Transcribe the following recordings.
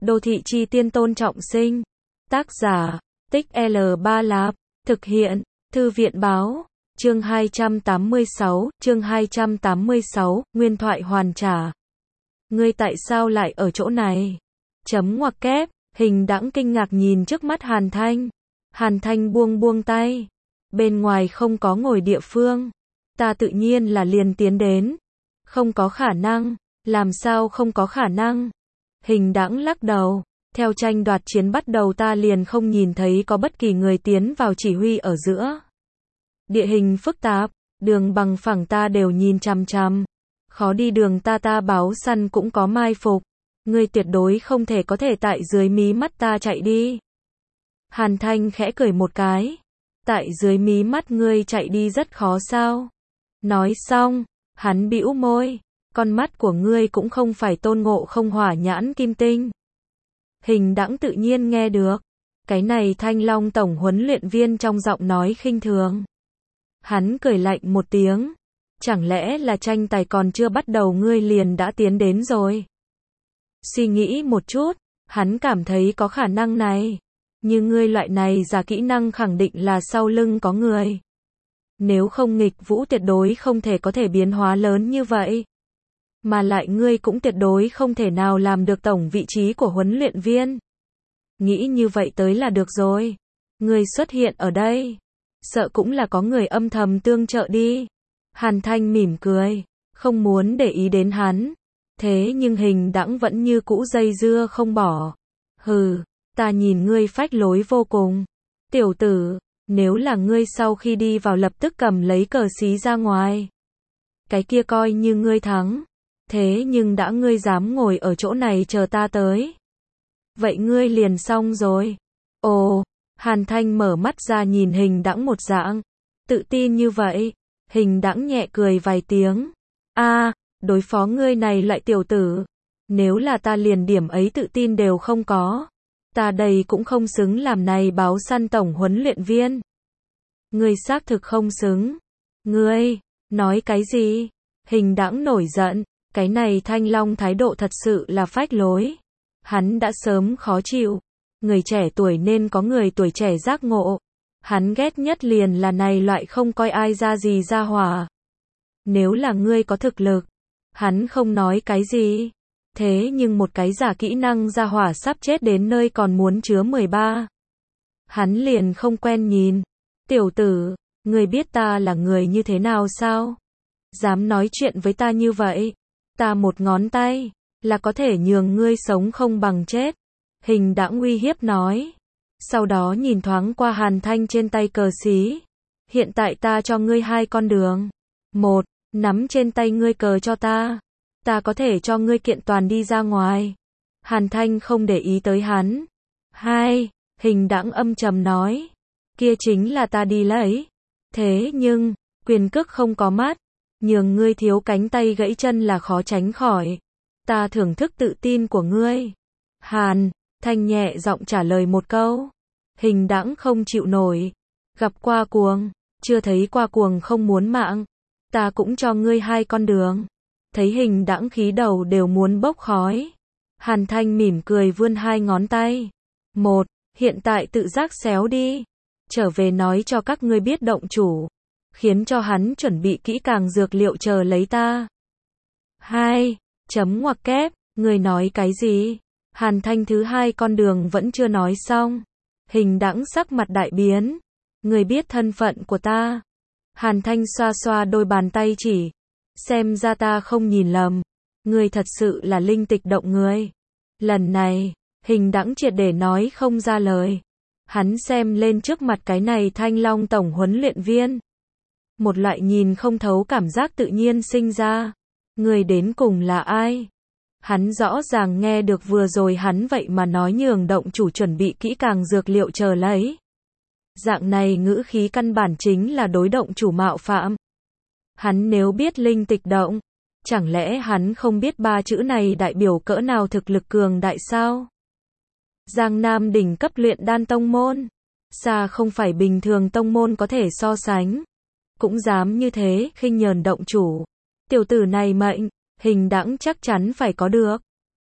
Đô thị chi tiên Tôn Trọng Sinh. Tác giả, Tích L3 Lạp. Thực hiện, Thư viện báo. Chương 286, Nguyên thoại hoàn trả. Ngươi tại sao lại ở chỗ này? Chấm ngoặc kép, Hình Đãng kinh ngạc nhìn trước mắt Hàn Thanh. Hàn Thanh buông tay. Bên ngoài không có ngồi địa phương. Ta tự nhiên là liền tiến đến. Không có khả năng. Làm sao không có khả năng? Hình Đãng lắc đầu. Theo tranh đoạt chiến bắt đầu ta liền không nhìn thấy có bất kỳ người tiến vào chỉ huy ở giữa. Địa hình phức tạp, đường bằng phẳng ta đều nhìn chằm chằm. Khó đi đường ta báo săn cũng có mai phục. Ngươi tuyệt đối không thể có thể tại dưới mí mắt ta chạy đi. Hàn Thanh khẽ cười một cái. Tại dưới mí mắt ngươi chạy đi rất khó sao? Nói xong, hắn bĩu môi. Con mắt của ngươi cũng không phải Tôn Ngộ Không hỏa nhãn kim tinh. Hình Đãng tự nhiên nghe được. Cái này Thanh Long tổng huấn luyện viên trong giọng nói khinh thường. Hắn cười lạnh một tiếng. Chẳng lẽ là tranh tài còn chưa bắt đầu ngươi liền đã tiến đến rồi? Suy nghĩ một chút, hắn cảm thấy có khả năng này. Như ngươi loại này giả kỹ năng khẳng định là sau lưng có người. Nếu không nghịch vũ tuyệt đối không thể có thể biến hóa lớn như vậy. Mà lại ngươi cũng tuyệt đối không thể nào làm được tổng vị trí của huấn luyện viên. Nghĩ như vậy tới là được rồi. Ngươi xuất hiện ở đây. Sợ cũng là có người âm thầm tương trợ đi. Hàn Thanh mỉm cười. Không muốn để ý đến hắn. Thế nhưng Hình Đãng vẫn như cũ dây dưa không bỏ. Hừ, ta nhìn ngươi phách lối vô cùng. Tiểu tử, nếu là ngươi sau khi đi vào lập tức cầm lấy cờ xí ra ngoài. Cái kia coi như ngươi thắng. Thế nhưng đã ngươi dám ngồi ở chỗ này chờ ta tới. Vậy ngươi liền xong rồi. Ồ, Hàn Thanh mở mắt ra nhìn Hình Đãng một dạng. Tự tin như vậy. Hình Đãng nhẹ cười vài tiếng. Đối phó ngươi này loại tiểu tử. Nếu là ta liền điểm ấy tự tin đều không có. Ta đây cũng không xứng làm này báo săn tổng huấn luyện viên. Ngươi xác thực không xứng. Ngươi, nói cái gì? Hình Đãng nổi giận. Cái này Thanh Long thái độ thật sự là phách lối. Hắn đã sớm khó chịu. Người trẻ tuổi nên có người tuổi trẻ giác ngộ. Hắn ghét nhất liền là này loại không coi ai ra gì ra hỏa. Nếu là ngươi có thực lực, hắn không nói cái gì. Thế nhưng một cái giả kỹ năng ra hỏa sắp chết đến nơi còn muốn chứa 13. Hắn liền không quen nhìn. Tiểu tử, ngươi biết ta là người như thế nào sao? Dám nói chuyện với ta như vậy. Ta một ngón tay, là có thể nhường ngươi sống không bằng chết. Hình Đãng uy hiếp nói. Sau đó nhìn thoáng qua Hàn Thanh trên tay cờ xí. Hiện tại ta cho ngươi hai con đường. Một, nắm trên tay ngươi cờ cho ta. Ta có thể cho ngươi kiện toàn đi ra ngoài. Hàn Thanh không để ý tới hắn. Hai, Hình Đãng âm trầm nói. Kia chính là ta đi lấy. Thế nhưng, quyền cước không có mắt. Nhường ngươi thiếu cánh tay gãy chân là khó tránh khỏi. Ta thưởng thức tự tin của ngươi. Hàn Thanh nhẹ giọng trả lời một câu. Hình Đãng không chịu nổi. Gặp qua cuồng, chưa thấy qua cuồng không muốn mạng. Ta cũng cho ngươi hai con đường. Thấy Hình Đãng khí đầu đều muốn bốc khói. Hàn Thanh mỉm cười vươn hai ngón tay. Một, hiện tại tự giác xéo đi. Trở về nói cho các ngươi biết động chủ. Khiến cho hắn chuẩn bị kỹ càng dược liệu chờ lấy ta. Hai, chấm ngoặc kép, ngươi nói cái gì? Hàn Thanh thứ hai con đường vẫn chưa nói xong. Hình Đãng sắc mặt đại biến. Ngươi biết thân phận của ta. Hàn Thanh xoa xoa đôi bàn tay chỉ. Xem ra ta không nhìn lầm. Ngươi thật sự là linh tịch động người. Lần này, Hình Đãng triệt để nói không ra lời. Hắn xem lên trước mặt cái này Thanh Long tổng huấn luyện viên. Một loại nhìn không thấu cảm giác tự nhiên sinh ra. Người đến cùng là ai? Hắn rõ ràng nghe được vừa rồi hắn vậy mà nói nhường động chủ chuẩn bị kỹ càng dược liệu chờ lấy. Dạng này ngữ khí căn bản chính là đối động chủ mạo phạm. Hắn nếu biết linh tịch động, chẳng lẽ hắn không biết ba chữ này đại biểu cỡ nào thực lực cường đại sao? Giang Nam đỉnh cấp luyện đan tông môn. Xa không phải bình thường tông môn có thể so sánh. Cũng dám như thế khinh nhờn động chủ. Tiểu tử này mệnh, Hình Đãng chắc chắn phải có được.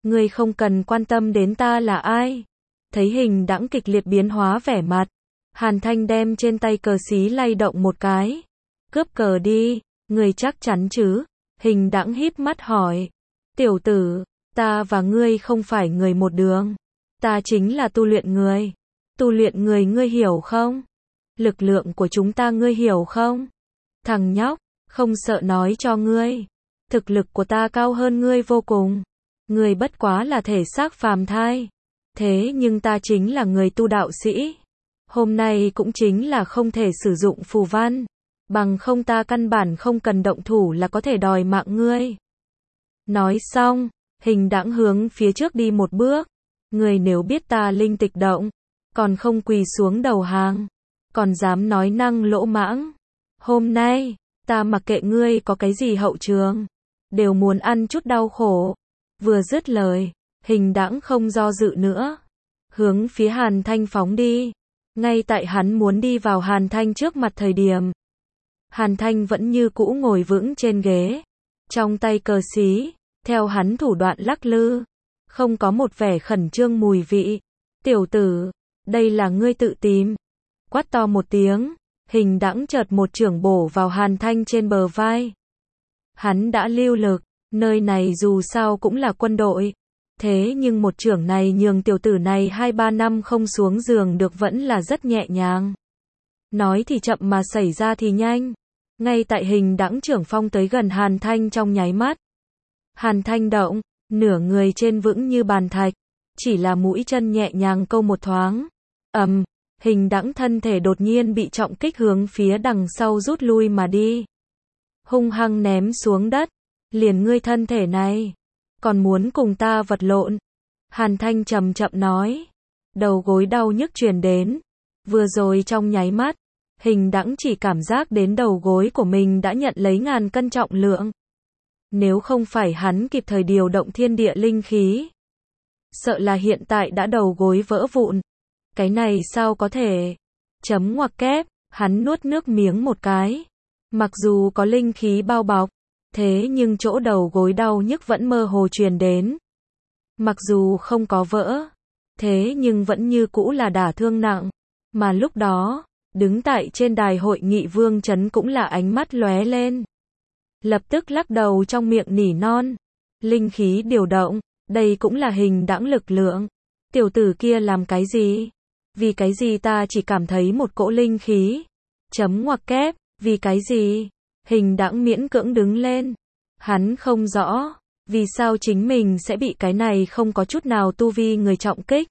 Ngươi không cần quan tâm đến ta là ai. Thấy Hình Đãng kịch liệt biến hóa vẻ mặt, Hàn Thanh đem trên tay cờ xí lay động một cái. Cướp cờ đi, ngươi chắc chắn chứ? Hình Đãng híp mắt hỏi. Tiểu tử, ta và ngươi không phải người một đường. Ta chính là tu luyện người. Tu luyện người ngươi hiểu không? Lực lượng của chúng ta ngươi hiểu không? Thằng nhóc, không sợ nói cho ngươi. Thực lực của ta cao hơn ngươi vô cùng. Ngươi bất quá là thể xác phàm thai. Thế nhưng ta chính là người tu đạo sĩ. Hôm nay cũng chính là không thể sử dụng phù văn. Bằng không ta căn bản không cần động thủ là có thể đòi mạng ngươi. Nói xong, Hình Đãng hướng phía trước đi một bước. Ngươi nếu biết ta linh tịch động, còn không quỳ xuống đầu hàng, còn dám nói năng lỗ mãng. Hôm nay, ta mặc kệ ngươi có cái gì hậu trường, đều muốn ăn chút đau khổ. Vừa dứt lời, Hình Đãng không do dự nữa, hướng phía Hàn Thanh phóng đi. Ngay tại hắn muốn đi vào Hàn Thanh trước mặt thời điểm, Hàn Thanh vẫn như cũ ngồi vững trên ghế, trong tay cờ xí, theo hắn thủ đoạn lắc lư, không có một vẻ khẩn trương mùi vị. Tiểu tử, đây là ngươi tự tìm. Quát to một tiếng, Hình Đãng chợt một chưởng bổ vào Hàn Thanh trên bờ vai. Hắn đã lưu lực, nơi này dù sao cũng là quân đội. Thế nhưng một chưởng này nhường tiểu tử này 2-3 năm không xuống giường được vẫn là rất nhẹ nhàng. Nói thì chậm mà xảy ra thì nhanh. Ngay tại Hình Đãng chưởng phong tới gần Hàn Thanh trong nháy mắt. Hàn Thanh động, nửa người trên vững như bàn thạch. Chỉ là mũi chân nhẹ nhàng câu một thoáng. Hình Đãng thân thể đột nhiên bị trọng kích hướng phía đằng sau rút lui mà đi. Hung hăng ném xuống đất. Liền ngươi thân thể này, còn muốn cùng ta vật lộn? Hàn Thanh chậm chậm nói. Đầu gối đau nhức truyền đến. Vừa rồi trong nháy mắt, Hình Đãng chỉ cảm giác đến đầu gối của mình đã nhận lấy ngàn cân trọng lượng. Nếu không phải hắn kịp thời điều động thiên địa linh khí, sợ là hiện tại đã đầu gối vỡ vụn. Cái này sao có thể? Chấm ngoặc kép, hắn nuốt nước miếng một cái. Mặc dù có linh khí bao bọc, thế nhưng chỗ đầu gối đau nhức vẫn mơ hồ truyền đến. Mặc dù không có vỡ, thế nhưng vẫn như cũ là đả thương nặng. Mà lúc đó, đứng tại trên đài hội nghị Vương Chấn cũng là ánh mắt lóe lên. Lập tức lắc đầu trong miệng nỉ non. Linh khí điều động, đây cũng là Hình Đãng lực lượng. Tiểu tử kia làm cái gì? Vì cái gì ta chỉ cảm thấy một cỗ linh khí? Chấm ngoặc kép, vì cái gì? Hình Đãng miễn cưỡng đứng lên. Hắn không rõ, vì sao chính mình sẽ bị cái này không có chút nào tu vi người trọng kích.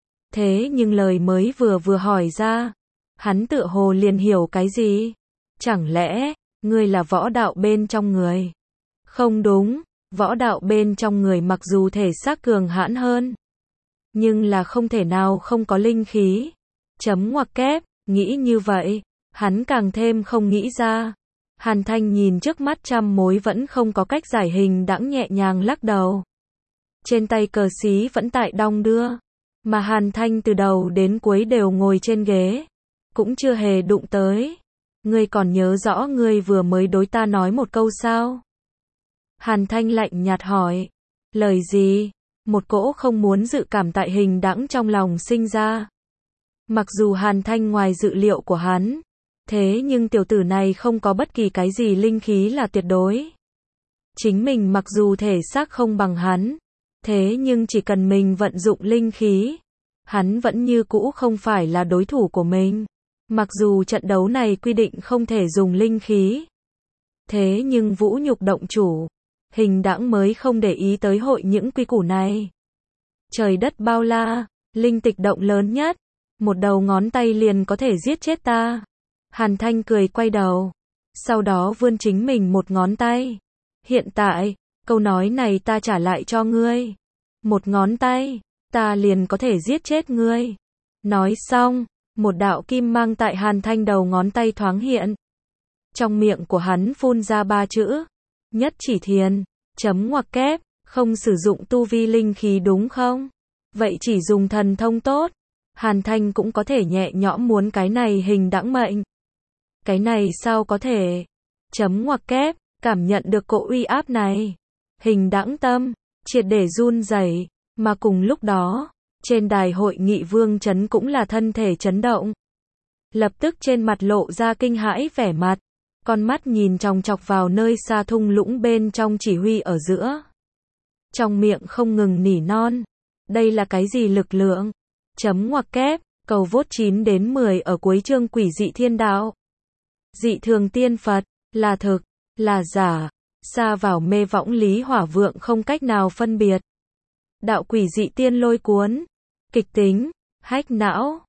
Thế nhưng lời mới vừa hỏi ra, hắn tựa hồ liền hiểu cái gì? Chẳng lẽ, ngươi là võ đạo bên trong người? Không đúng, võ đạo bên trong người mặc dù thể xác cường hãn hơn, nhưng là không thể nào không có linh khí. Chấm ngoặc kép, nghĩ như vậy, hắn càng thêm không nghĩ ra. Hàn Thanh nhìn trước mắt trăm mối vẫn không có cách giải. Hình Đãng nhẹ nhàng lắc đầu. Trên tay cờ xí vẫn tại đong đưa, mà Hàn Thanh từ đầu đến cuối đều ngồi trên ghế, cũng chưa hề đụng tới. Ngươi còn nhớ rõ ngươi vừa mới đối ta nói một câu sao? Hàn Thanh lạnh nhạt hỏi. Lời gì? Một cỗ không muốn dự cảm tại Hình Đãng trong lòng sinh ra. Mặc dù Hàn Thanh ngoài dự liệu của hắn, thế nhưng tiểu tử này không có bất kỳ cái gì linh khí là tuyệt đối. Chính mình mặc dù thể xác không bằng hắn, thế nhưng chỉ cần mình vận dụng linh khí, hắn vẫn như cũ không phải là đối thủ của mình. Mặc dù trận đấu này quy định không thể dùng linh khí, thế nhưng vũ nhục động chủ, Hình Đãng mới không để ý tới hội những quy củ này. Trời đất bao la, linh tịch động lớn nhất, một đầu ngón tay liền có thể giết chết ta. Hàn Thanh cười quay đầu, sau đó vươn chính mình một ngón tay. Hiện tại, câu nói này ta trả lại cho ngươi. Một ngón tay, ta liền có thể giết chết ngươi. Nói xong, một đạo kim mang tại Hàn Thanh đầu ngón tay thoáng hiện. Trong miệng của hắn phun ra 3 chữ. Nhất chỉ thiền, chấm ngoặc kép, không sử dụng tu vi linh khí đúng không? Vậy chỉ dùng thần thông tốt. Hàn Thanh cũng có thể nhẹ nhõm muốn cái này Hình Đãng mệnh. Cái này sao có thể? Chấm ngoặc kép, cảm nhận được cỗ uy áp này. Hình Đãng tâm, triệt để run rẩy, mà cùng lúc đó, trên đài hội nghị Vương Chấn cũng là thân thể chấn động. Lập tức trên mặt lộ ra kinh hãi vẻ mặt, con mắt nhìn chòng chọc vào nơi xa thung lũng bên trong chỉ huy ở giữa. Trong miệng không ngừng nỉ non, đây là cái gì lực lượng? Chấm ngoặc kép, cầu vote 9 đến 10 ở cuối chương Quỷ dị thiên đạo. Dị thường tiên Phật, là thực, là giả, xa vào mê võng Lý Hỏa Vượng không cách nào phân biệt. Đạo quỷ dị tiên lôi cuốn, kịch tính, hách não.